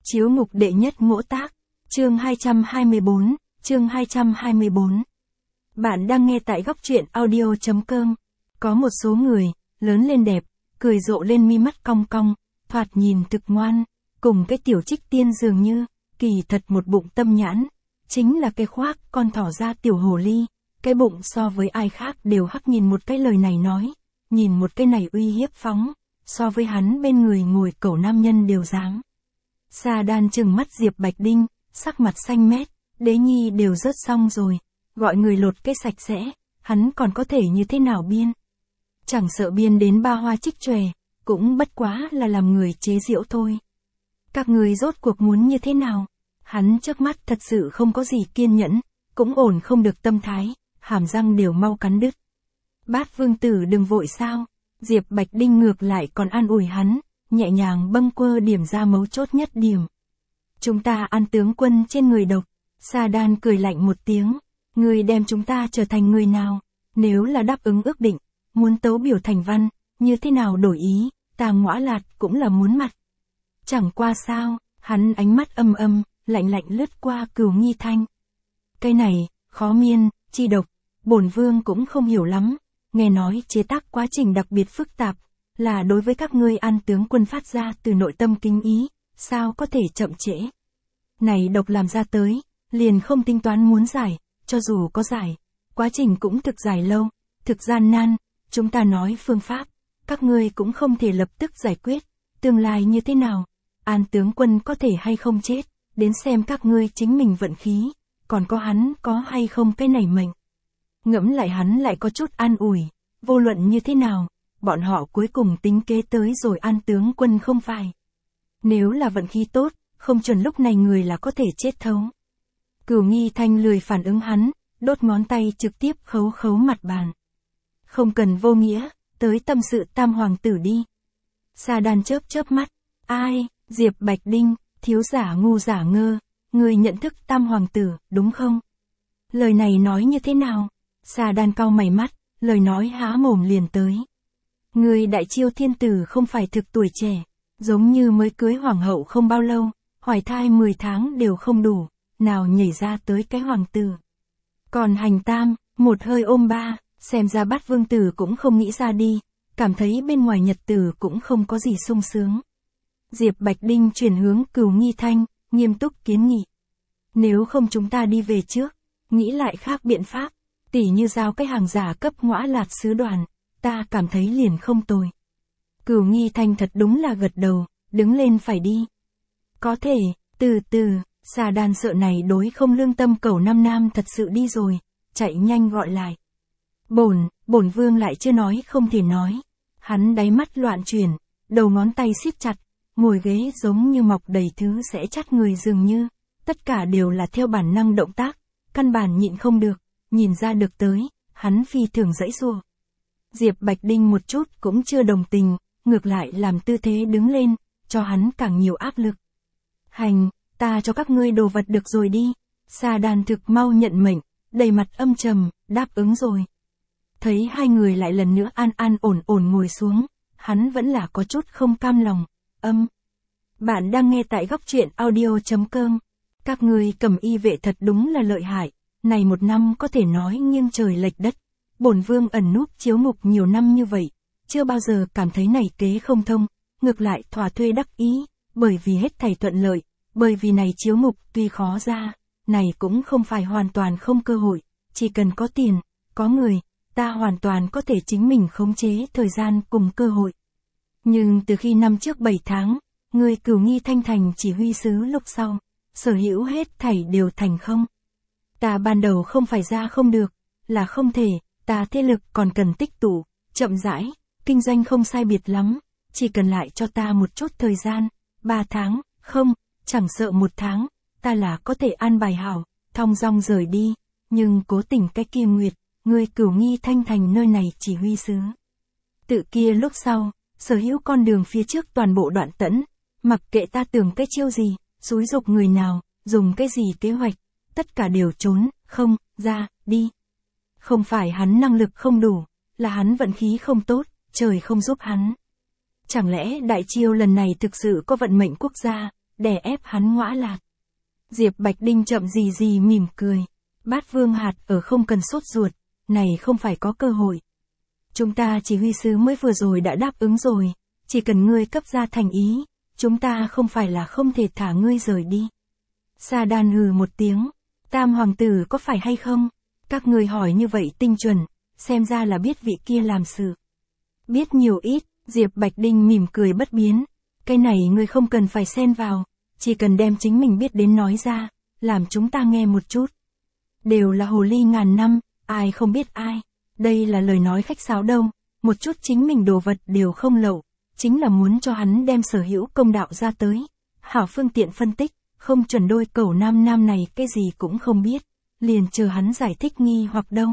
Chiếu mục đệ nhất ngỗ tác, chương 224, chương 224. Bạn đang nghe tại góc truyện audio.com. Có một số người, lớn lên đẹp, cười rộ lên mi mắt cong cong, thoạt nhìn thực ngoan, cùng cái tiểu trích tiên dường như, kỳ thật một bụng tâm nhãn, chính là cái khoác con thỏ ra tiểu hồ ly, cái bụng so với ai khác đều hắc nhìn một cái lời này nói, nhìn một cái này uy hiếp phóng, so với hắn bên người ngồi cẩu nam nhân đều dám. Sa Đan trừng mắt Diệp Bạch Đinh, sắc mặt xanh mét, đế nhi đều rớt xong rồi, gọi người lột cái sạch sẽ, hắn còn có thể như thế nào biên. Chẳng sợ biên đến ba hoa trích chòe, cũng bất quá là làm người chế giễu thôi. Các người rốt cuộc muốn như thế nào? Hắn trước mắt thật sự không có gì kiên nhẫn, cũng ổn không được tâm thái, hàm răng đều mau cắn đứt. Bát vương tử đừng vội sao, Diệp Bạch Đinh ngược lại còn an ủi hắn, nhẹ nhàng bâng quơ điểm ra mấu chốt nhất điểm. Chúng ta ăn tướng quân trên người độc. Sa Đan cười lạnh một tiếng, người đem chúng ta trở thành người nào? Nếu là đáp ứng ước định, muốn tấu biểu thành văn, như thế nào đổi ý, ta Ngõa Lạt cũng là muốn mặt. Chẳng qua sao, hắn ánh mắt âm âm, lạnh lạnh lướt qua Cửu Nghi Thanh. Cái này, khó miên, chi độc, bổn vương cũng không hiểu lắm, nghe nói chế tác quá trình đặc biệt phức tạp, là đối với các ngươi an tướng quân phát ra từ nội tâm kính ý, sao có thể chậm trễ. Này độc làm ra tới, liền không tính toán muốn giải, cho dù có giải, quá trình cũng thực dài lâu, thực gian nan, chúng ta nói phương pháp, các ngươi cũng không thể lập tức giải quyết, tương lai như thế nào, an tướng quân có thể hay không chết, đến xem các ngươi chính mình vận khí, còn có hắn có hay không cái này mệnh. Ngẫm lại hắn lại có chút an ủi, vô luận như thế nào, bọn họ cuối cùng tính kế tới rồi an tướng quân không phải. Nếu là vận khí tốt, không chuẩn lúc này người là có thể chết thấu. Cửu Nghi Thanh lười phản ứng hắn, đốt ngón tay trực tiếp khấu khấu mặt bàn. Không cần vô nghĩa, tới tâm sự tam hoàng tử đi. Sa Đan chớp chớp mắt, ai, Diệp Bạch Đinh, thiếu giả ngu giả ngơ, người nhận thức tam hoàng tử, đúng không? Lời này nói như thế nào? Sa Đan cau mày mắt, lời nói há mồm liền tới. Người đại chiêu thiên tử không phải thực tuổi trẻ, giống như mới cưới hoàng hậu không bao lâu, hoài thai 10 tháng đều không đủ, nào nhảy ra tới cái hoàng tử. Còn hành tam, một hơi ôm ba, xem ra Bát vương tử cũng không nghĩ ra đi, cảm thấy bên ngoài nhật tử cũng không có gì sung sướng. Diệp Bạch Đinh chuyển hướng Cửu Nghi Thanh, nghiêm túc kiến nghị. Nếu không chúng ta đi về trước, nghĩ lại khác biện pháp, tỉ như giao cái hàng giả cấp Ngõa Lạt sứ đoàn, ta cảm thấy liền không tồi. Cửu Nghi Thanh thật đúng là gật đầu, đứng lên phải đi. Có thể, từ từ, Sa Đan sợ này đối không lương tâm cẩu nam nam thật sự đi rồi, chạy nhanh gọi lại. Bổn vương lại chưa nói không thể nói. Hắn đáy mắt loạn chuyển, đầu ngón tay siết chặt, ngồi ghế giống như mọc đầy thứ sẽ chắt người dường như, tất cả đều là theo bản năng động tác, căn bản nhịn không được, nhìn ra được tới, hắn phi thường dãy giụa. Diệp Bạch Đinh một chút cũng chưa đồng tình, ngược lại làm tư thế đứng lên, cho hắn càng nhiều áp lực. Hành, ta cho các ngươi đồ vật được rồi đi. Sa Đan thực mau nhận mệnh, đầy mặt âm trầm, đáp ứng rồi. Thấy hai người lại lần nữa an ổn ngồi xuống, hắn vẫn là có chút không cam lòng. Bạn đang nghe tại góc truyện audio.com. Các ngươi cầm y vệ thật đúng là lợi hại, này một năm có thể nói nghiêng trời lệch đất. Bổn vương ẩn núp chiếu ngục nhiều năm như vậy, chưa bao giờ cảm thấy này kế không thông, ngược lại thỏa thuê đắc ý, bởi vì hết thảy thuận lợi, bởi vì này chiếu ngục tuy khó ra, này cũng không phải hoàn toàn không cơ hội, chỉ cần có tiền, có người, ta hoàn toàn có thể chính mình khống chế thời gian cùng cơ hội. Nhưng từ khi năm trước 7 tháng, người Cửu Nghi Thanh thành chỉ huy sứ lúc sau, sở hữu hết thảy đều thành không. Ta ban đầu không phải ra không được, là không thể, ta thế lực còn cần tích tụ, chậm rãi, kinh doanh không sai biệt lắm, chỉ cần lại cho ta một chút thời gian, 3 tháng, không, chẳng sợ 1 tháng, ta là có thể an bài hảo, thong dong rời đi, nhưng cố tình cái kia Nguyệt, người Cửu Nghi Thanh thành nơi này chỉ huy sứ. Tự kia lúc sau, sở hữu con đường phía trước toàn bộ đoạn tẫn, mặc kệ ta tưởng cái chiêu gì, xúi dục người nào, dùng cái gì kế hoạch, tất cả đều trốn, không, ra, đi. Không phải hắn năng lực không đủ, là hắn vận khí không tốt, trời không giúp hắn. Chẳng lẽ đại chiêu lần này thực sự có vận mệnh quốc gia, đè ép hắn ngõa lạc. Diệp Bạch Đinh chậm gì gì mỉm cười. Bát Vương Hạt ở không cần sốt ruột, này không phải có cơ hội. Chúng ta chỉ huy sứ mới vừa rồi đã đáp ứng rồi, chỉ cần ngươi cấp ra thành ý, chúng ta không phải là không thể thả ngươi rời đi. Sa Đan hừ một tiếng, Tam hoàng tử có phải hay không? Các ngươi hỏi như vậy tinh chuẩn, xem ra là biết vị kia làm sự. Biết nhiều ít, Diệp Bạch Đinh mỉm cười bất biến, cái này ngươi không cần phải xen vào, chỉ cần đem chính mình biết đến nói ra, làm chúng ta nghe một chút. Đều là hồ ly ngàn năm, ai không biết ai, đây là lời nói khách sáo đâu, một chút chính mình đồ vật đều không lậu, chính là muốn cho hắn đem sở hữu công đạo ra tới. Hảo phương tiện phân tích, không chuẩn đôi cẩu nam này cái gì cũng không biết, liền chờ hắn giải thích nghi hoặc đâu.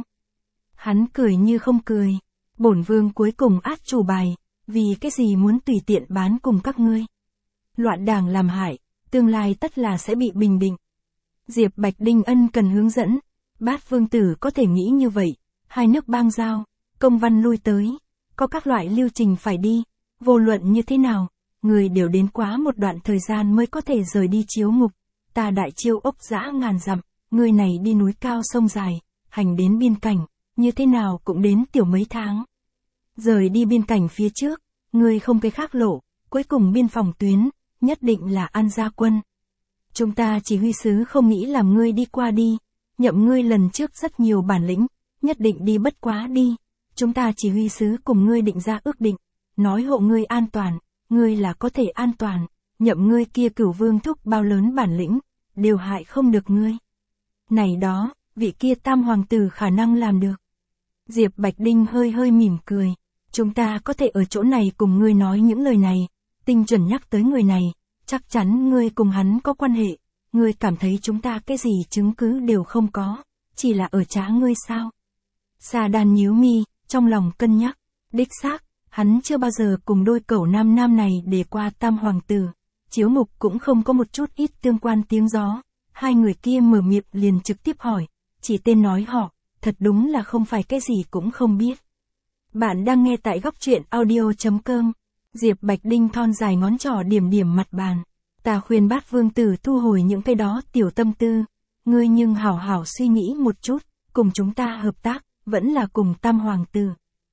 Hắn cười như không cười, bổn vương cuối cùng át chủ bài, vì cái gì muốn tùy tiện bán cùng các ngươi. Loạn đảng làm hại, tương lai tất là sẽ bị bình định. Diệp Bạch Đinh ân cần hướng dẫn, Bát Vương Tử có thể nghĩ như vậy, hai nước bang giao, công văn lui tới, có các loại lưu trình phải đi, vô luận như thế nào, người đều đến quá một đoạn thời gian mới có thể rời đi chiếu ngục, ta đại chiêu ốc dã ngàn dặm, người này đi núi cao sông dài, hành đến biên cảnh, như thế nào cũng đến tiểu mấy tháng. Rời đi biên cảnh phía trước, người không cái khác lộ, cuối cùng biên phòng tuyến, nhất định là An Gia Quân. Chúng ta chỉ huy sứ không nghĩ làm ngươi đi qua đi, nhậm ngươi lần trước rất nhiều bản lĩnh, nhất định đi bất quá đi. Chúng ta chỉ huy sứ cùng ngươi định ra ước định, nói hộ ngươi an toàn, ngươi là có thể an toàn, nhậm ngươi kia Cửu Vương thúc bao lớn bản lĩnh, đều hại không được ngươi. Này đó, vị kia Tam hoàng tử khả năng làm được. Diệp Bạch Đinh hơi mỉm cười, chúng ta có thể ở chỗ này cùng ngươi nói những lời này, tinh chuẩn nhắc tới người này, chắc chắn ngươi cùng hắn có quan hệ, ngươi cảm thấy chúng ta cái gì chứng cứ đều không có, chỉ là ở trá ngươi sao? Sa Đan nhíu mi, trong lòng cân nhắc, đích xác, hắn chưa bao giờ cùng đôi cẩu nam này để qua Tam hoàng tử, chiếu mục cũng không có một chút ít tương quan tiếng gió, hai người kia mở miệng liền trực tiếp hỏi, chỉ tên nói họ, thật đúng là không phải cái gì cũng không biết. Bạn đang nghe tại góc truyện audio.com. Diệp Bạch Đinh thon dài ngón trỏ điểm mặt bàn. Ta khuyên Bát Vương Tử thu hồi những cái đó tiểu tâm tư. Ngươi nhưng hảo hảo suy nghĩ một chút, cùng chúng ta hợp tác, vẫn là cùng Tam hoàng tử.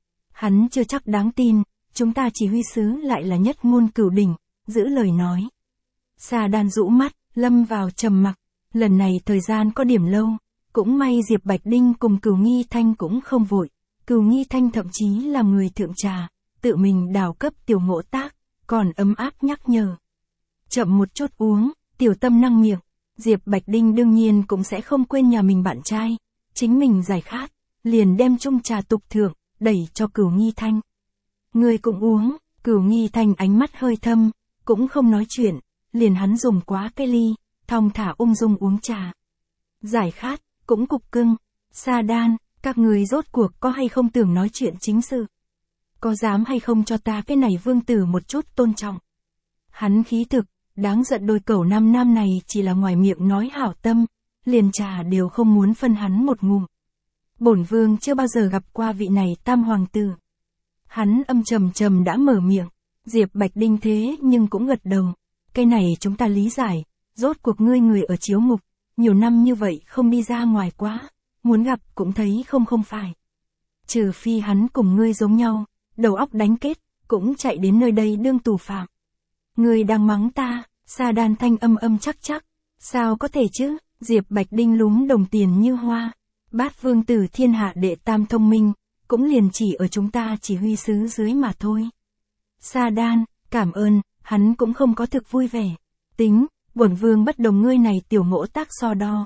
Hắn chưa chắc đáng tin, chúng ta chỉ huy sứ lại là nhất ngôn cửu đỉnh, giữ lời nói. Sa Đan rũ mắt, lâm vào trầm mặc. Lần này thời gian có điểm lâu, cũng may Diệp Bạch Đinh cùng Cửu Nghi Thanh cũng không vội. Cửu Nghi Thanh thậm chí là người thượng trà, tự mình đào cấp Tiểu Ngộ Tác, còn ấm áp nhắc nhở. Chậm một chút uống, tiểu tâm năng miệng, Diệp Bạch Đinh đương nhiên cũng sẽ không quên nhà mình bạn trai, chính mình giải khát, liền đem chung trà tục thượng, đẩy cho Cửu Nghi Thanh. Người cũng uống, Cửu Nghi Thanh ánh mắt hơi thâm, cũng không nói chuyện, liền hắn dùng quá cái ly, thong thả ung dung uống trà. Giải khát, cũng cục cưng, Sa Đan, các người rốt cuộc có hay không tưởng nói chuyện chính sự? Có dám hay không cho ta cái này vương tử một chút tôn trọng? Hắn khí thực, đáng giận đôi cẩu nam này chỉ là ngoài miệng nói hảo tâm, liền trà đều không muốn phân hắn một ngụm. Bổn vương chưa bao giờ gặp qua vị này Tam hoàng tử. Hắn âm trầm đã mở miệng, Diệp Bạch Đinh thế nhưng cũng gật đầu. Cái này chúng ta lý giải, rốt cuộc ngươi người ở chiếu ngục, nhiều năm như vậy không đi ra ngoài quá, muốn gặp cũng thấy không phải. Trừ phi hắn cùng ngươi giống nhau, đầu óc đánh kết, cũng chạy đến nơi đây đương tù phạm. Ngươi đang mắng ta, Sa Đan thanh âm chắc, sao có thể chứ, Diệp Bạch Đinh lúm đồng tiền như hoa. Bát Vương Tử thiên hạ đệ tam thông minh, cũng liền chỉ ở chúng ta chỉ huy sứ dưới mà thôi. Sa Đan, cảm ơn, hắn cũng không có thực vui vẻ. Tính, bổn vương bất đồng ngươi này Tiểu Ngộ Tác so đo.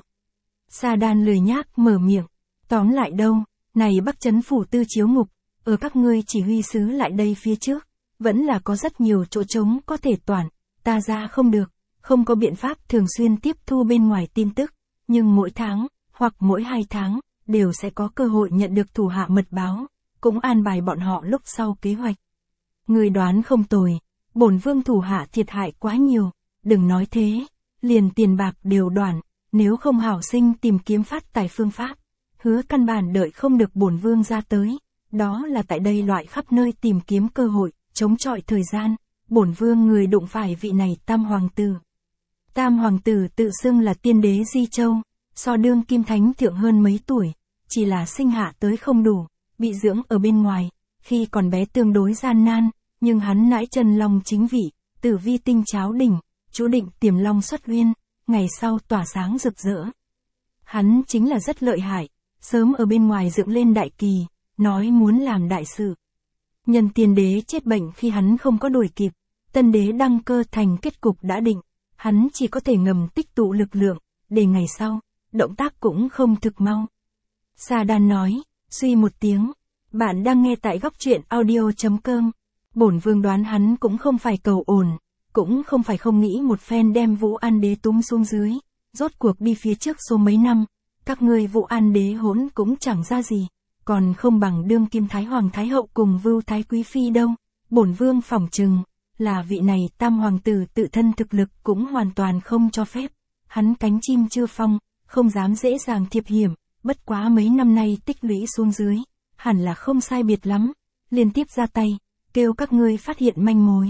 Sa Đan lười nhác mở miệng, tóm lại đâu, này Bắc Trấn phủ tư chiếu ngục, ở các ngươi chỉ huy sứ lại đây phía trước, vẫn là có rất nhiều chỗ trống có thể toàn, ta ra không được, không có biện pháp thường xuyên tiếp thu bên ngoài tin tức, nhưng mỗi tháng, hoặc mỗi 2 tháng, đều sẽ có cơ hội nhận được thủ hạ mật báo, cũng an bài bọn họ lúc sau kế hoạch. Người đoán không tồi, bổn vương thủ hạ thiệt hại quá nhiều, đừng nói thế, liền tiền bạc đều đoản, nếu không hảo sinh tìm kiếm phát tài phương pháp, hứa căn bản đợi không được bổn vương ra tới, đó là tại đây loại khắp nơi tìm kiếm cơ hội, chống chọi thời gian, bổn vương người đụng phải vị này Tam hoàng tử. Tam hoàng tử tự xưng là tiên đế Di Châu, so đương kim thánh thượng hơn mấy tuổi, chỉ là sinh hạ tới không đủ, bị dưỡng ở bên ngoài, khi còn bé tương đối gian nan, nhưng hắn nãi chân long chính vị, tử vi tinh cháo đỉnh, chú định tiềm long xuất uyên, ngày sau tỏa sáng rực rỡ. Hắn chính là rất lợi hại, sớm ở bên ngoài dựng lên đại kỳ, nói muốn làm đại sự. Nhân tiên đế chết bệnh khi hắn không có đuổi kịp, tân đế đăng cơ thành kết cục đã định, hắn chỉ có thể ngầm tích tụ lực lượng, để ngày sau, động tác cũng không thực mau. Sa Đan nói, suy một tiếng, bạn đang nghe tại góc truyện audio.com. Bổn vương đoán hắn cũng không phải cầu ổn, cũng không phải không nghĩ một phen đem Vũ An đế túm xuống dưới, rốt cuộc đi phía trước số mấy năm, các ngươi Vũ An đế hỗn cũng chẳng ra gì, còn không bằng đương kim thái hoàng thái hậu cùng Vưu thái quý phi đâu. Bổn vương phỏng chừng là vị này tam hoàng tử tự thân thực lực cũng hoàn toàn không cho phép, hắn cánh chim chưa phong, không dám dễ dàng thiệp hiểm, bất quá mấy năm nay tích lũy xuống dưới, hẳn là không sai biệt lắm, liên tiếp ra tay, kêu các ngươi phát hiện manh mối.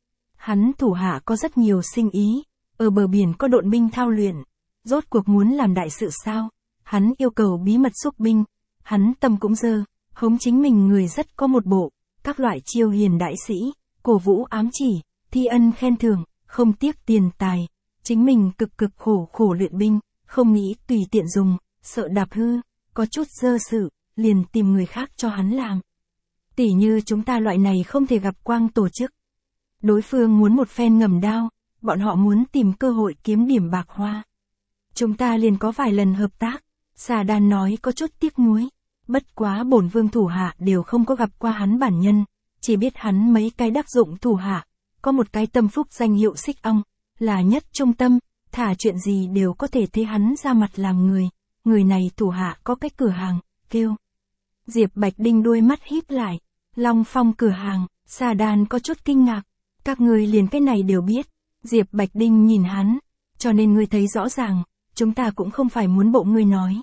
Hắn thủ hạ có rất nhiều sinh ý, ở bờ biển có độn binh thao luyện, rốt cuộc muốn làm đại sự sao, hắn yêu cầu bí mật xúc binh, hắn tâm cũng dơ, hống chính mình người rất có một bộ, các loại chiêu hiền đại sĩ, cổ vũ ám chỉ, thi ân khen thưởng, không tiếc tiền tài, chính mình cực cực khổ khổ luyện binh, không nghĩ tùy tiện dùng, sợ đạp hư, có chút dơ sự, liền tìm người khác cho hắn làm. Tỉ như chúng ta loại này không thể gặp quang tổ chức. Đối phương muốn một phen ngầm đao, bọn họ muốn tìm cơ hội kiếm điểm bạc hoa. Chúng ta liền có vài lần hợp tác, Sa Đan nói có chút tiếc nuối. Bất quá bổn vương thủ hạ đều không có gặp qua hắn bản nhân, chỉ biết hắn mấy cái đắc dụng thủ hạ, có một cái tâm phúc danh hiệu Xích Ong, là nhất trung tâm, thả chuyện gì đều có thể thấy hắn ra mặt làm người này thủ hạ có cái cửa hàng, kêu. Diệp Bạch Đinh đuôi mắt híp lại, Long Phong cửa hàng, Sa Đan có chút kinh ngạc, các ngươi liền cái này đều biết, Diệp Bạch Đinh nhìn hắn, cho nên ngươi thấy rõ ràng, chúng ta cũng không phải muốn bộ ngươi nói.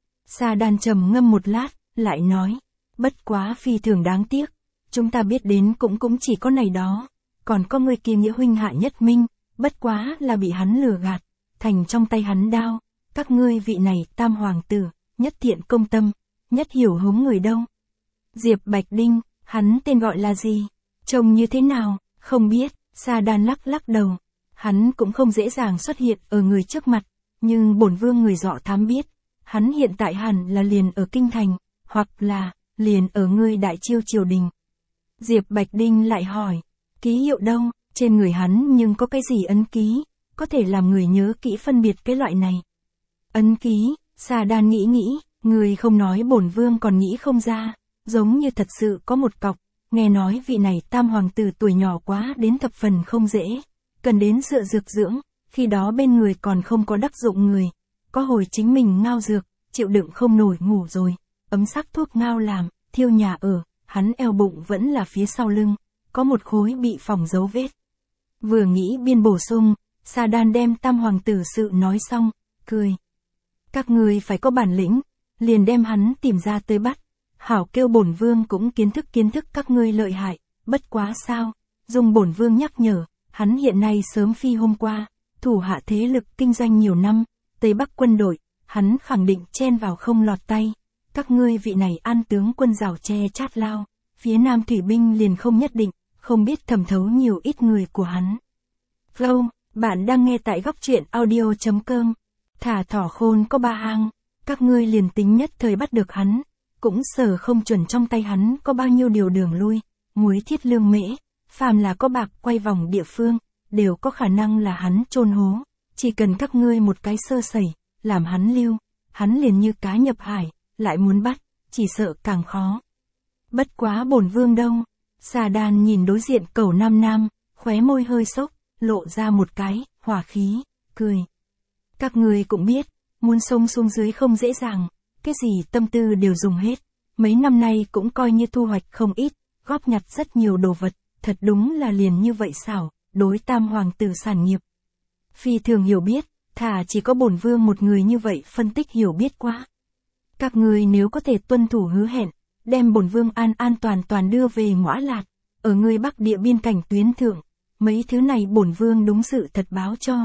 Sa Đan trầm ngâm một lát, lại nói, bất quá phi thường đáng tiếc, chúng ta biết đến cũng chỉ có này đó, còn có người kia nghĩa huynh Hạ Nhất Minh, bất quá là bị hắn lừa gạt, thành trong tay hắn đao, các ngươi vị này tam hoàng tử, nhất thiện công tâm, nhất hiểu hống người đâu. Diệp Bạch Đinh, hắn tên gọi là gì, trông như thế nào, không biết, Sa Đan lắc lắc đầu, hắn cũng không dễ dàng xuất hiện ở người trước mặt, nhưng bổn vương người dọ thám biết, hắn hiện tại hẳn là liền ở kinh thành, hoặc là liền ở ngươi Đại Chiêu triều đình. Diệp Bạch Đinh lại hỏi, ký hiệu đâu, trên người hắn nhưng có cái gì ấn ký, có thể làm người nhớ kỹ phân biệt cái loại này. Ấn ký, Sa Đan nghĩ, người không nói bổn vương còn nghĩ không ra, giống như thật sự có một cọc, nghe nói vị này tam hoàng tử tuổi nhỏ quá đến thập phần không dễ, cần đến dựa dược dưỡng, khi đó bên người còn không có đắc dụng người, có hồi chính mình ngao dược, chịu đựng không nổi ngủ rồi, ấm sắc thuốc ngao làm, thiêu nhà ở, hắn eo bụng vẫn là phía sau lưng, có một khối bị phỏng dấu vết. Vừa nghĩ biên bổ sung, Sa Đan đem tam hoàng tử sự nói xong, cười. Các người phải có bản lĩnh, liền đem hắn tìm ra tới bắt, hảo kêu bổn vương cũng kiến thức các ngươi lợi hại, bất quá sao, dùng bổn vương nhắc nhở, hắn hiện nay sớm phi hôm qua, thủ hạ thế lực kinh doanh nhiều năm, Tây Bắc quân đội, hắn khẳng định chen vào không lọt tay, các ngươi vị này an tướng quân rào tre chát lao, phía Nam thủy binh liền không nhất định, không biết thẩm thấu nhiều ít người của hắn. Flow, bạn đang nghe tại góc truyện audio.com, thả thỏ khôn có ba hang, các ngươi liền tính nhất thời bắt được hắn, cũng sở không chuẩn trong tay hắn có bao nhiêu điều đường lui, muối thiết lương mễ, phàm là có bạc quay vòng địa phương, đều có khả năng là hắn chôn hố, chỉ cần các ngươi một cái sơ sẩy, làm hắn lưu, hắn liền như cá nhập hải, lại muốn bắt, chỉ sợ càng khó. Bất quá bổn vương đâu, Sa Đan nhìn đối diện Cẩu Nam, khóe môi hơi sốc, lộ ra một cái, hỏa khí, cười. Các người cũng biết, muốn xông xuống dưới không dễ dàng, cái gì tâm tư đều dùng hết, mấy năm nay cũng coi như thu hoạch không ít, góp nhặt rất nhiều đồ vật, thật đúng là liền như vậy xảo, đối tam hoàng tử sản nghiệp. Phi thường hiểu biết, thà chỉ có bổn vương một người như vậy phân tích hiểu biết quá. Các người nếu có thể tuân thủ hứa hẹn, đem bổn vương an toàn đưa về Ngõa Lạt, ở người Bắc địa biên cảnh tuyến thượng, mấy thứ này bổn vương đúng sự thật báo cho,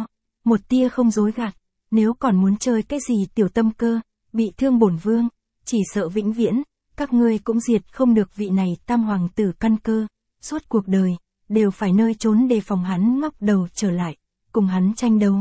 một tia không dối gạt, nếu còn muốn chơi cái gì tiểu tâm cơ, bị thương bổn vương, chỉ sợ vĩnh viễn, các ngươi cũng diệt không được vị này tam hoàng tử căn cơ, suốt cuộc đời, đều phải nơi trốn đề phòng hắn ngóc đầu trở lại, cùng hắn tranh đấu.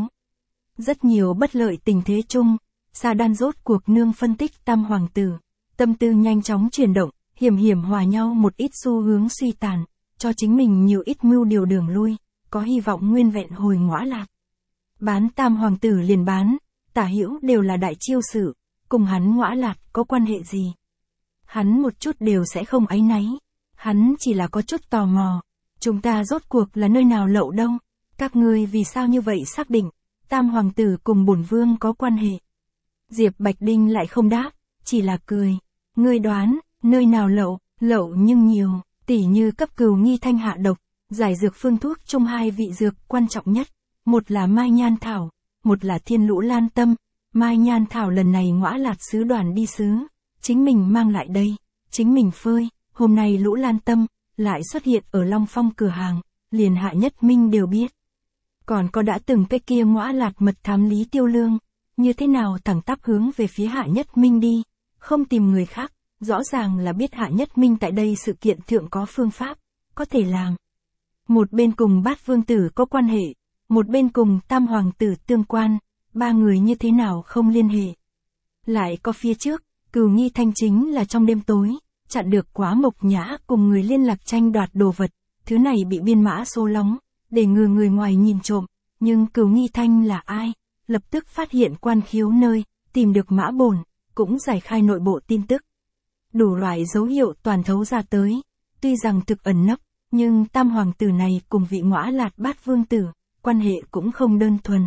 Rất nhiều bất lợi tình thế chung, Sa Đan rốt cuộc nương phân tích tam hoàng tử, tâm tư nhanh chóng chuyển động, hiểm hiểm hòa nhau một ít xu hướng suy tàn, cho chính mình nhiều ít mưu điều đường lui, có hy vọng nguyên vẹn hồi ngõa lạc. Bán tam hoàng tử liền bán, tả hữu đều là đại chiêu sự, cùng hắn ngõa lạc có quan hệ gì. Hắn một chút đều sẽ không áy náy, hắn chỉ là có chút tò mò, chúng ta rốt cuộc là nơi nào lậu đâu, các ngươi vì sao như vậy xác định, tam hoàng tử cùng bổn vương có quan hệ. Diệp Bạch Đinh lại không đáp, chỉ là cười, ngươi đoán, nơi nào lậu nhưng nhiều, tỉ như cấp cừu nghi thanh hạ độc, giải dược phương thuốc chung hai vị dược quan trọng nhất, một là mai nhan thảo, một là thiên lũ lan tâm, mai nhan thảo lần này ngõa lạt sứ đoàn đi sứ, chính mình mang lại đây, chính mình phơi, hôm nay lũ lan tâm, lại xuất hiện ở Long Phong cửa hàng, liền Hạ Nhất Minh đều biết. Còn có đã từng cái kia ngõa lạt mật thám Lý Tiêu Lương, như thế nào thẳng tắp hướng về phía Hạ Nhất Minh đi, không tìm người khác, rõ ràng là biết Hạ Nhất Minh tại đây sự kiện thượng có phương pháp, có thể làm. Một bên cùng Bát Vương Tử có quan hệ, một bên cùng Tam Hoàng Tử tương quan, ba người như thế nào không liên hệ. Lại có phía trước, Cửu Nghi Thanh chính là trong đêm tối, chặn được Quá Mộc Nhã cùng người liên lạc tranh đoạt đồ vật, thứ này bị biên mã số lóng, để ngừa người ngoài nhìn trộm, nhưng Cửu Nghi Thanh là ai? Lập tức phát hiện quan khiếu nơi, tìm được mã bổn, cũng giải khai nội bộ tin tức. Đủ loại dấu hiệu toàn thấu ra tới, tuy rằng thực ẩn nấp, nhưng tam hoàng tử này cùng vị ngõa lạt Bát Vương Tử, quan hệ cũng không đơn thuần.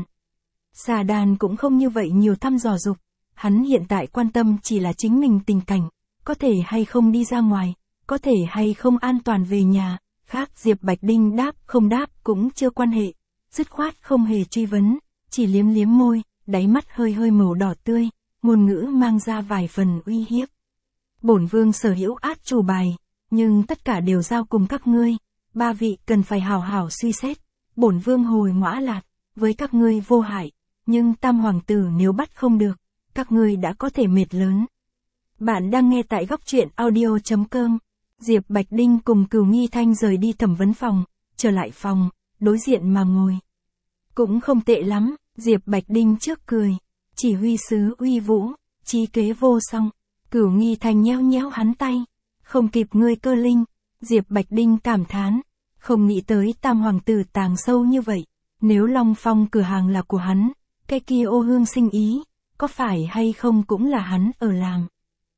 Sa Đan cũng không như vậy nhiều thăm dò dục, hắn hiện tại quan tâm chỉ là chính mình tình cảnh, có thể hay không đi ra ngoài, có thể hay không an toàn về nhà, khác Diệp Bạch Đinh đáp không đáp cũng chưa quan hệ, dứt khoát không hề truy vấn, chỉ liếm liếm môi, đáy mắt hơi hơi màu đỏ tươi, ngôn ngữ mang ra vài phần uy hiếp. Bổn vương sở hữu át chủ bài, nhưng tất cả đều giao cùng các ngươi, ba vị cần phải hào hào suy xét, bổn vương hồi ngõa lạc, với các ngươi vô hại, nhưng tam hoàng tử nếu bắt không được, các ngươi đã có thể mệt lớn. Bạn đang nghe tại góc truyện audio.com. Diệp Bạch Đinh cùng Cửu Nghi Thanh rời đi thẩm vấn phòng, trở lại phòng, đối diện mà ngồi. Cũng không tệ lắm, Diệp Bạch Đinh trước cười, chỉ huy sứ uy vũ, trí kế vô song. Cửu Nghi Thanh nhéo nhéo hắn tay, không kịp ngươi cơ linh. Diệp Bạch Đinh cảm thán, không nghĩ tới tam hoàng tử tàng sâu như vậy, nếu Long Phong cửa hàng là của hắn, cái kia Ô Hương sinh ý, có phải hay không cũng là hắn ở làm.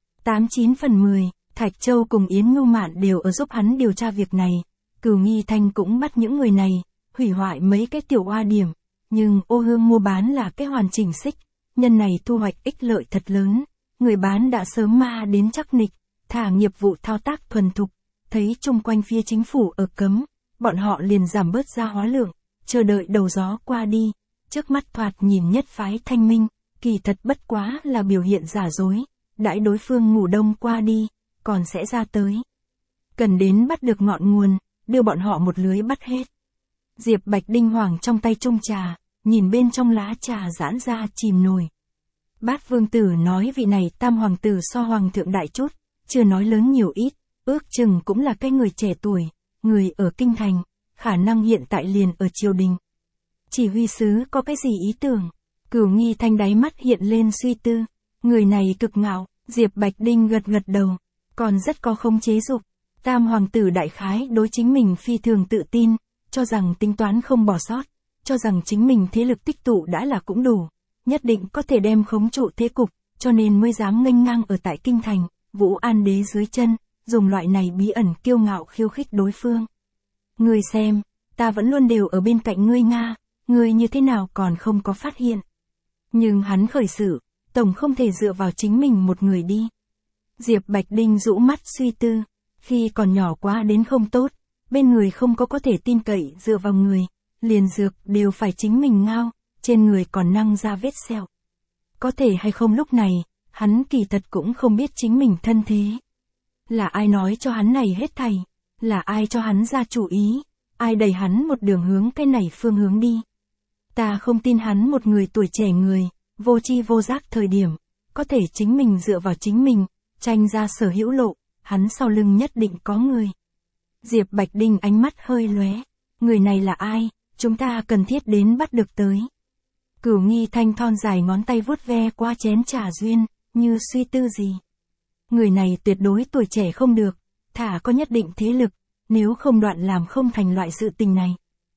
89 phần 10, Thạch Châu cùng Yến Ngưu Mạn đều ở giúp hắn điều tra việc này, Cửu Nghi Thanh cũng bắt những người này, hủy hoại mấy cái tiểu oa điểm, nhưng Ô Hương mua bán là cái hoàn chỉnh xích, nhân này thu hoạch ích lợi thật lớn, người bán đã sớm ma đến chắc nịch, thả nghiệp vụ thao tác thuần thục, thấy chung quanh phía chính phủ ở cấm, bọn họ liền giảm bớt ra hóa lượng, chờ đợi đầu gió qua đi, trước mắt thoạt nhìn nhất phái thanh minh, kỳ thật bất quá là biểu hiện giả dối, đãi đối phương ngủ đông qua đi, còn sẽ ra tới. Cần đến bắt được ngọn nguồn, đưa bọn họ một lưới bắt hết. Diệp Bạch Đinh hoàng trong tay chung trà, nhìn bên trong lá trà giãn ra chìm nổi. Bát Vương Tử nói vị này tam hoàng tử so hoàng thượng đại chút, chưa nói lớn nhiều ít, ước chừng cũng là cái người trẻ tuổi, người ở kinh thành, khả năng hiện tại liền ở triều đình. Chỉ huy sứ có cái gì ý tưởng? Cửu Nghi Thanh đáy mắt hiện lên suy tư, người này cực ngạo, Diệp Bạch Đinh gật gật đầu, còn rất có khống chế dục. Tam hoàng tử đại khái đối chính mình phi thường tự tin, cho rằng tính toán không bỏ sót, cho rằng chính mình thế lực tích tụ đã là cũng đủ, nhất định có thể đem khống trụ thế cục, cho nên mới dám nghênh ngang ở tại kinh thành, Vũ An đế dưới chân, dùng loại này bí ẩn kiêu ngạo khiêu khích đối phương. Ngươi xem, ta vẫn luôn đều ở bên cạnh ngươi Nga, ngươi như thế nào còn không có phát hiện. Nhưng hắn khởi sự, tổng không thể dựa vào chính mình một người đi. Diệp Bạch Đinh rũ mắt suy tư, khi còn nhỏ quá đến không tốt, bên người không có thể tin cậy dựa vào người, liền dược đều phải chính mình ngao, trên người còn năng ra vết sẹo. Có thể hay không lúc này, hắn kỳ thật cũng không biết chính mình thân thế. Là ai nói cho hắn này hết thảy, là ai cho hắn ra chủ ý, ai đẩy hắn một đường hướng cái này phương hướng đi. Ta không tin hắn một người tuổi trẻ người, vô tri vô giác thời điểm, có thể chính mình dựa vào chính mình, tranh ra sở hữu lộ, hắn sau lưng nhất định có người. Diệp Bạch Đinh ánh mắt hơi lóe, người này là ai, chúng ta cần thiết đến bắt được tới. Cửu Nghi Thanh thon dài ngón tay vuốt ve qua chén trà duyên, như suy tư gì. Người này tuyệt đối tuổi trẻ không được, thả có nhất định thế lực, nếu không đoạn làm không thành loại sự tình này.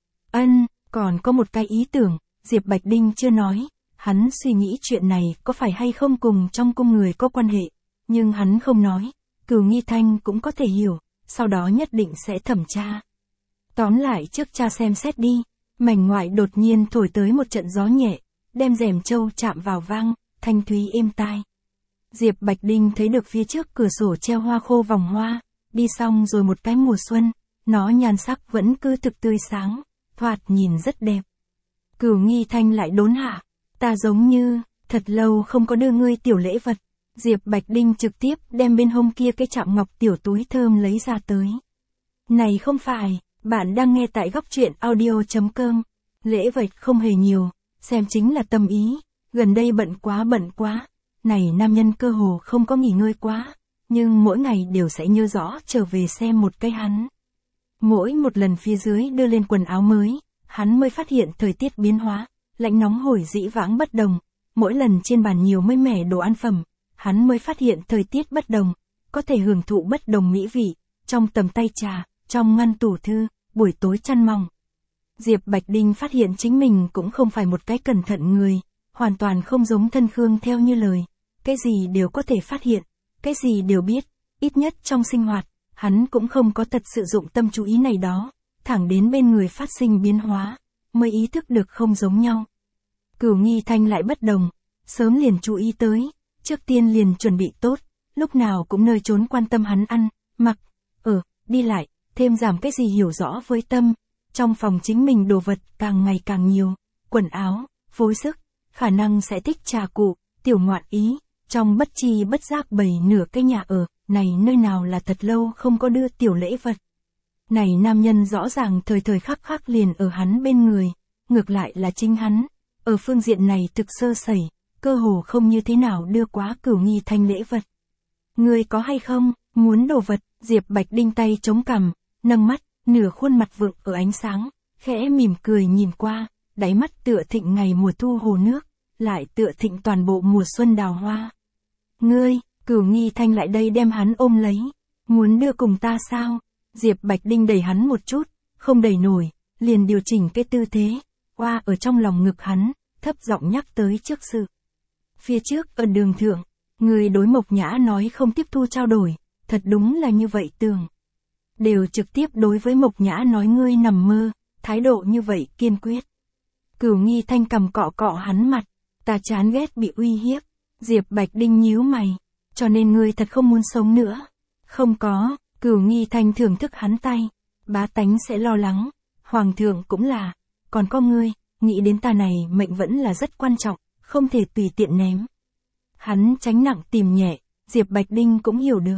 Còn có một cái ý tưởng, Diệp Bạch Đinh chưa nói, hắn suy nghĩ chuyện này có phải hay không cùng trong cung người có quan hệ, nhưng hắn không nói, Cửu Nghi Thanh cũng có thể hiểu, sau đó nhất định sẽ thẩm tra. Tóm lại trước cha xem xét đi, mảnh ngoại đột nhiên thổi tới một trận gió nhẹ, đem rèm châu chạm vào vang, thanh thúy êm tai. Diệp Bạch Đinh thấy được phía trước cửa sổ treo hoa khô vòng hoa, đi xong rồi một cái mùa xuân, nó nhan sắc vẫn cứ thực tươi sáng, thoạt nhìn rất đẹp. Cửu Nghi Thanh lại đốn hạ, ta giống như, thật lâu không có đưa ngươi tiểu lễ vật. Diệp Bạch Đinh trực tiếp đem bên hông kia cái chạm ngọc tiểu túi thơm lấy ra tới. Này không phải, bạn đang nghe tại góc truyện audio.com. Lễ vật không hề nhiều, xem chính là tâm ý, gần đây bận quá. Này nam nhân cơ hồ không có nghỉ ngơi quá, nhưng mỗi ngày đều sẽ nhớ rõ trở về xem một cái hắn. Mỗi một lần phía dưới đưa lên quần áo mới, hắn mới phát hiện thời tiết biến hóa, lạnh nóng hổi dĩ vãng bất đồng, mỗi lần trên bàn nhiều mới mẻ đồ ăn phẩm, hắn mới phát hiện thời tiết bất đồng, có thể hưởng thụ bất đồng mỹ vị, trong tầm tay trà, trong ngăn tủ thư, buổi tối chăn mỏng. Diệp Bạch Đinh phát hiện chính mình cũng không phải một cái cẩn thận người, hoàn toàn không giống Thân Khương theo như lời, cái gì đều có thể phát hiện, cái gì đều biết, ít nhất trong sinh hoạt, hắn cũng không có thật sự dụng tâm chú ý này đó, thẳng đến bên người phát sinh biến hóa, mới ý thức được không giống nhau. Cửu Nghi Thanh lại bất đồng, sớm liền chú ý tới, trước tiên liền chuẩn bị tốt, lúc nào cũng nơi trốn quan tâm hắn ăn, mặc, ở, đi lại, thêm giảm cái gì hiểu rõ với tâm, trong phòng chính mình đồ vật càng ngày càng nhiều, quần áo, phối sức, khả năng sẽ thích trà cụ, tiểu ngoạn ý, trong bất chi bất giác bày nửa cái nhà ở, này nơi nào là thật lâu không có đưa tiểu lễ vật. Này nam nhân rõ ràng thời thời khắc khắc liền ở hắn bên người, ngược lại là chính hắn, ở phương diện này thực sơ sẩy, cơ hồ không như thế nào đưa quá Cửu Nghi Thanh lễ vật. Ngươi có hay không, muốn đồ vật, Diệp Bạch Đinh tay chống cằm, nâng mắt, nửa khuôn mặt vượng ở ánh sáng, khẽ mỉm cười nhìn qua, đáy mắt tựa thịnh ngày mùa thu hồ nước, lại tựa thịnh toàn bộ mùa xuân đào hoa. Ngươi, Cửu Nghi Thanh lại đây đem hắn ôm lấy, muốn đưa cùng ta sao? Diệp Bạch Đinh đẩy hắn một chút, không đẩy nổi, liền điều chỉnh cái tư thế, qua ở trong lòng ngực hắn, thấp giọng nhắc tới trước sự. Phía trước ở đường thượng, người đối Mộc Nhã nói không tiếp thu trao đổi, thật đúng là như vậy tưởng. Đều trực tiếp đối với Mộc Nhã nói ngươi nằm mơ, thái độ như vậy kiên quyết. Cửu Nghi Thanh cầm cọ cọ hắn mặt, ta chán ghét bị uy hiếp. Diệp Bạch Đinh nhíu mày, cho nên ngươi thật không muốn sống nữa. Không có, Cửu Nghi Thanh thưởng thức hắn tay, bá tánh sẽ lo lắng, hoàng thượng cũng là, còn có ngươi, nghĩ đến ta này mệnh vẫn là rất quan trọng, không thể tùy tiện ném. Hắn tránh nặng tìm nhẹ, Diệp Bạch Đinh cũng hiểu được.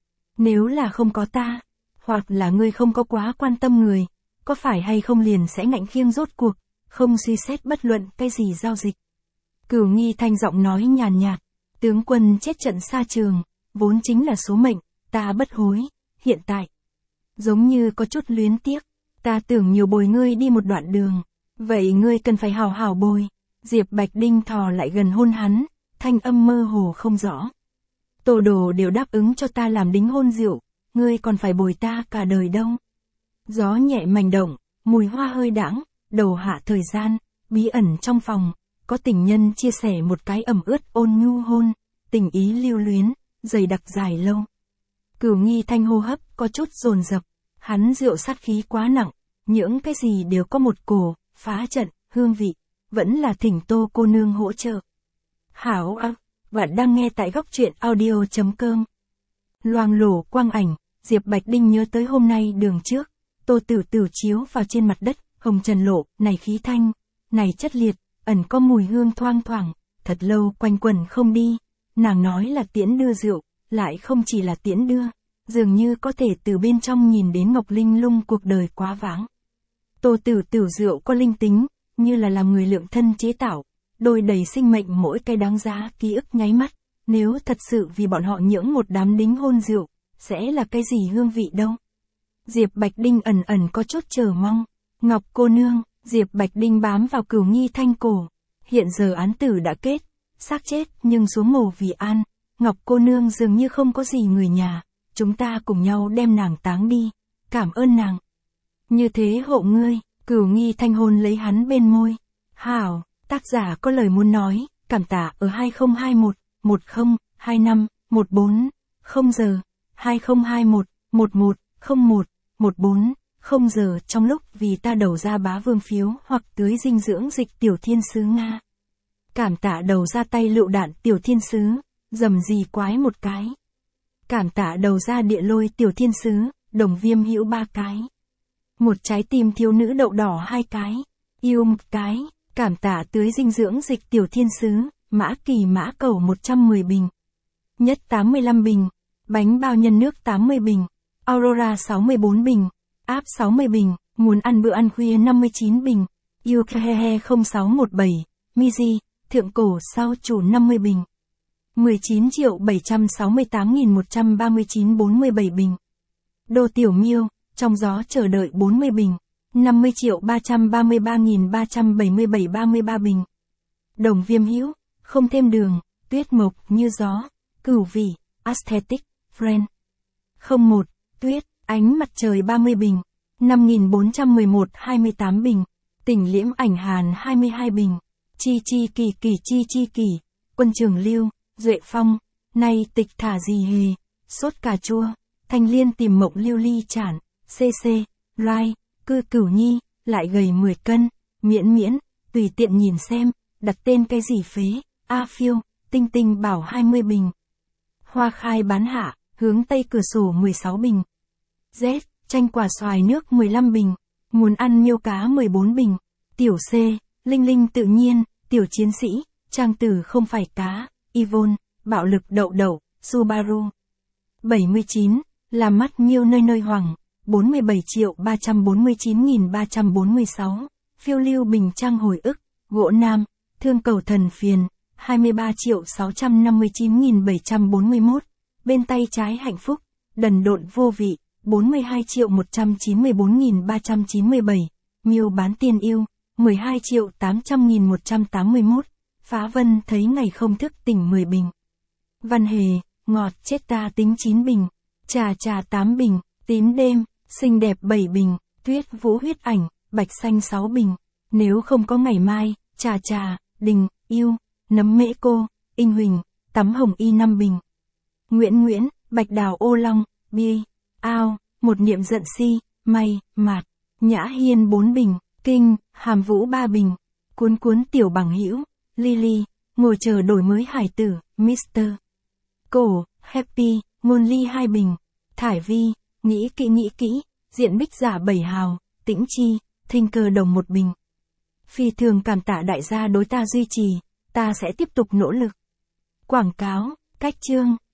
Nếu là không có ta, hoặc là ngươi không có quá quan tâm người, có phải hay không liền sẽ ngạnh khiêng rốt cuộc, không suy xét bất luận cái gì giao dịch. Cửu Nghi Thanh giọng nói nhàn nhạt, tướng quân chết trận xa trường, vốn chính là số mệnh, ta bất hối, hiện tại. Giống như có chút luyến tiếc, ta tưởng nhiều bồi ngươi đi một đoạn đường, vậy ngươi cần phải hào hào bồi. Diệp Bạch Đinh thò lại gần hôn hắn, thanh âm mơ hồ không rõ. Tổ đồ đều đáp ứng cho ta làm đính hôn rượu, ngươi còn phải bồi ta cả đời đâu. Gió nhẹ mảnh động, mùi hoa hơi đãng, đầu hạ thời gian, bí ẩn trong phòng, có tình nhân chia sẻ một cái ẩm ướt ôn nhu hôn, tình ý lưu luyến, dày đặc dài lâu. Cửu Nghi Thanh hô hấp có chút dồn dập, hắn rượu sát khí quá nặng, những cái gì đều có một cổ, phá trận, hương vị, vẫn là thỉnh Tô cô nương hỗ trợ. Hảo ác, bạn đang nghe tại góc truyện audio.com. Loang lổ quang ảnh, Diệp Bạch Đinh nhớ tới hôm nay đường trước, Tô Tử Tử chiếu vào trên mặt đất, hồng trần lộ, này khí thanh, này chất liệt, ẩn có mùi hương thoang thoảng, thật lâu quanh quẩn không đi, nàng nói là tiễn đưa rượu, lại không chỉ là tiễn đưa, dường như có thể từ bên trong nhìn đến Ngọc Linh Lung cuộc đời quá vãng. Tô Tử Tử rượu có linh tính, như là làm người lượng thân chế tạo, đôi đầy sinh mệnh mỗi cái đáng giá ký ức nháy mắt, nếu thật sự vì bọn họ nhưỡng một đám đính hôn rượu, sẽ là cái gì hương vị đâu. Diệp Bạch Đinh ẩn ẩn có chút chờ mong. Ngọc cô nương, Diệp Bạch Đinh bám vào Cửu Nghi Thanh cổ. Hiện giờ án tử đã kết, xác chết nhưng xuống mồ vì an. Ngọc cô nương dường như không có gì người nhà, chúng ta cùng nhau đem nàng táng đi. Cảm ơn nàng. Như thế hộ ngươi, Cửu Nghi Thanh hôn lấy hắn bên môi. Hảo, tác giả có lời muốn nói, cảm tạ ở 2021, 1025, 14, 0 giờ, 2021, 11, 01, 14, 0 giờ trong lúc vì ta đầu ra bá vương phiếu hoặc tưới dinh dưỡng dịch tiểu thiên sứ Nga. Cảm tạ đầu ra tay lựu đạn tiểu thiên sứ, dầm gì quái một cái. Cảm tạ đầu ra địa lôi tiểu thiên sứ, đồng viêm hữu 3 cái. Một trái tim thiếu nữ đậu đỏ 2 cái, yêu 1 cái. Cảm tạ tưới dinh dưỡng dịch tiểu thiên sứ, mã kỳ mã cầu 110 bình. Nhất 85 bình, bánh bao nhân nước 80 bình, Aurora 64 bình, áp 60 bình, muốn ăn bữa ăn khuya 59 bình, Yukehehe 0617, Miji, thượng cổ sao chủ 50 bình. 19.768.139 47 bình. Đô Tiểu Miêu, trong gió chờ đợi 40 bình. 50.333.377 33 bình. Đồng Viêm Hữu, không thêm đường, Tuyết Mộc như gió, Cửu Vị, Aesthetic, Friend. 01, Tuyết, ánh mặt trời 30 bình. 5.411 28 bình. Tỉnh Liễm Ảnh Hàn 22 bình. Chi Chi Kỳ Kỳ Chi Chi Kỳ, Quân Trường Lưu, Duệ Phong, nay tịch thả gì hề, sốt cà chua, Thanh Liên tìm mộng lưu ly chản, CC, Loai, cư Cửu Nhi, lại gầy 10 cân, miễn, tùy tiện nhìn xem, đặt tên cái gì phế, A Phiêu, Tinh Tinh bảo 20 bình. Hoa Khai bán hạ, hướng tây cửa sổ 16 bình. Z, chanh quả xoài nước 15 bình, muốn ăn miêu cá 14 bình. Tiểu C, Linh Linh tự nhiên, tiểu chiến sĩ, trang tử không phải cá, Yvonne, bạo lực đậu đậu, Subaru. 79, làm mắt miêu nơi nơi hoàng, 47.349.346, phiêu lưu bình trang hồi ức, gỗ nam, thương cầu thần phiền, 23.659.741, bên tay trái hạnh phúc, đần độn vô vị, 42.194.397, miêu bán tiên yêu, 12.800.181, phá vân thấy ngày không thức tỉnh 10 bình. Văn hề, ngọt chết ta tính 9 bình, trà 8 bình, tím đêm, xinh đẹp 7 bình, tuyết vũ huyết ảnh, bạch xanh 6 bình, nếu không có ngày mai, trà, đình, yêu, nấm mễ cô, in huỳnh, tắm hồng y 5 bình. Nguyễn, bạch đào ô long, bi, ao, một niệm giận si, may, mạt, nhã hiên 4 bình, kinh, hàm vũ 3 bình, cuốn tiểu bằng hữu, Lily, ngồi chờ đổi mới hải tử, Mr. Cổ, Happy, ngôn ly 2 bình, Thải Vi, nghĩ kỹ, diện bích giả 7 hào, Tĩnh Chi, thinh cơ đồng 1 bình. Phi thường cảm tạ đại gia đối ta duy trì, ta sẽ tiếp tục nỗ lực. Quảng cáo, cách chương.